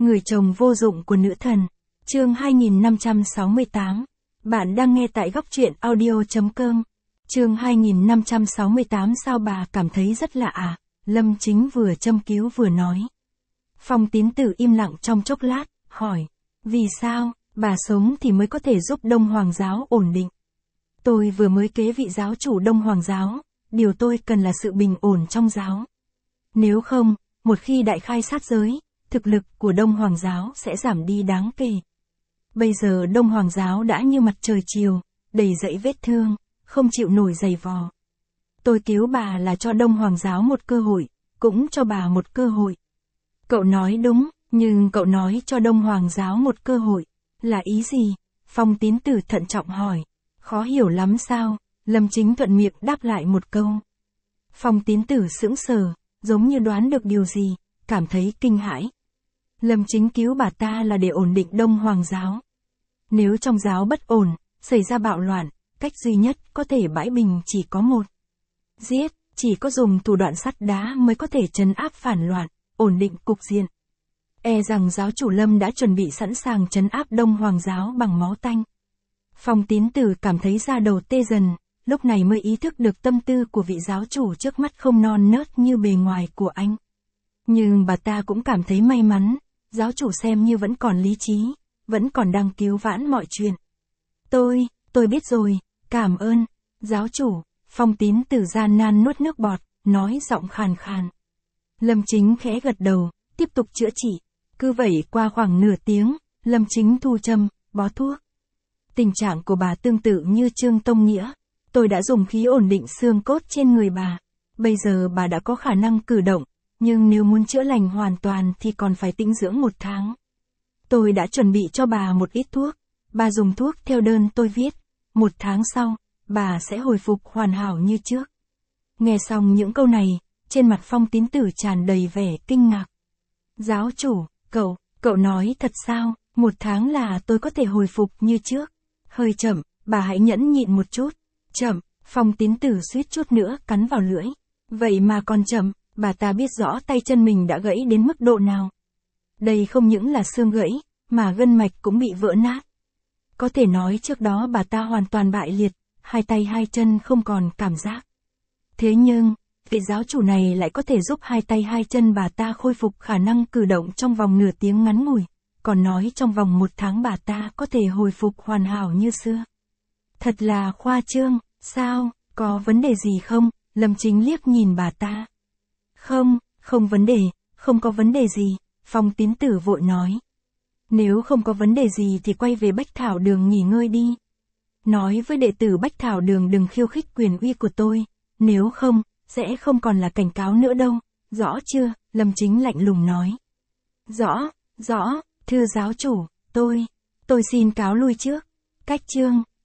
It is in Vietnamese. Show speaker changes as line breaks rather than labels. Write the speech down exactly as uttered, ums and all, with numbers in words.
Người chồng vô dụng của nữ thần. Chương hai nghìn năm trăm sáu mươi tám. Bạn đang nghe tại góc truyện audio chấm com. Chương hai nghìn năm trăm sáu mươi tám. Sao bà cảm thấy rất lạ à? Lâm Chính vừa châm cứu vừa nói. Phong Tín Tử im lặng trong chốc lát, hỏi. Vì sao, bà sống thì mới có thể giúp Đông Hoàng giáo ổn định. Tôi vừa mới kế vị giáo chủ Đông Hoàng giáo, điều tôi cần là sự bình ổn trong giáo. Nếu không, một khi đại khai sát giới, thực lực của Đông Hoàng giáo sẽ giảm đi đáng kể. Bây giờ Đông Hoàng giáo đã như mặt trời chiều, đầy dẫy vết thương, không chịu nổi giày vò. Tôi cứu bà là cho Đông Hoàng giáo một cơ hội, cũng cho bà một cơ hội. Cậu nói đúng, nhưng cậu nói cho Đông Hoàng giáo một cơ hội, là ý gì? Phong Tín Tử thận trọng hỏi. Khó hiểu lắm sao? Lâm Chính thuận miệng đáp lại một câu. Phong Tín Tử sững sờ, giống như đoán được điều gì, cảm thấy kinh hãi. Lâm Chính cứu bà ta là để ổn định Đông Hoàng giáo. Nếu trong giáo bất ổn, xảy ra bạo loạn, cách duy nhất có thể bãi bình chỉ có một. Giết, chỉ có dùng thủ đoạn sắt đá mới có thể trấn áp phản loạn, ổn định cục diện. E rằng giáo chủ Lâm đã chuẩn bị sẵn sàng trấn áp Đông Hoàng giáo bằng máu tanh. Phong Tín Tử cảm thấy da đầu tê dần, lúc này mới ý thức được tâm tư của vị giáo chủ trước mắt không non nớt như bề ngoài của anh. Nhưng bà ta cũng cảm thấy may mắn, giáo chủ xem như vẫn còn lý trí, vẫn còn đang cứu vãn mọi chuyện. Tôi, tôi biết rồi, cảm ơn, giáo chủ. Phong Tín Tử gian nan nuốt nước bọt, nói giọng khàn khàn. Lâm Chính khẽ gật đầu, tiếp tục chữa trị. Cứ vậy qua khoảng nửa tiếng, Lâm Chính thu châm, bó thuốc. Tình trạng của bà tương tự như Trương Tông Nghĩa. Tôi đã dùng khí ổn định xương cốt trên người bà. Bây giờ bà đã có khả năng cử động, nhưng nếu muốn chữa lành hoàn toàn thì còn phải tĩnh dưỡng một tháng. Tôi đã chuẩn bị cho bà một ít thuốc. Bà dùng thuốc theo đơn tôi viết. Một tháng sau, bà sẽ hồi phục hoàn hảo như trước. Nghe xong những câu này, trên mặt Phong Tín Tử tràn đầy vẻ kinh ngạc. Giáo chủ, cậu, cậu nói thật sao? Một tháng là tôi có thể hồi phục như trước. Hơi chậm, bà hãy nhẫn nhịn một chút. Chậm, Phong Tín Tử suýt chút nữa cắn vào lưỡi. Vậy mà còn chậm, bà ta biết rõ tay chân mình đã gãy đến mức độ nào. Đây không những là xương gãy, mà gân mạch cũng bị vỡ nát. Có thể nói trước đó bà ta hoàn toàn bại liệt, hai tay hai chân không còn cảm giác. Thế nhưng, vị giáo chủ này lại có thể giúp hai tay hai chân bà ta khôi phục khả năng cử động trong vòng nửa tiếng ngắn ngủi, còn nói trong vòng một tháng bà ta có thể hồi phục hoàn hảo như xưa. Thật là khoa trương, sao, có vấn đề gì không? Lâm Chính liếc nhìn bà ta. Không, không vấn đề, không có vấn đề gì, Phong Tín Tử vội nói. Nếu không có vấn đề gì thì quay về Bách Thảo Đường nghỉ ngơi đi. Nói với đệ tử Bách Thảo Đường đừng khiêu khích quyền uy của tôi, nếu không, sẽ không còn là cảnh cáo nữa đâu, rõ chưa? Lâm Chính lạnh lùng nói. Rõ, rõ, thưa giáo chủ, tôi, tôi xin cáo lui trước. Cách chương.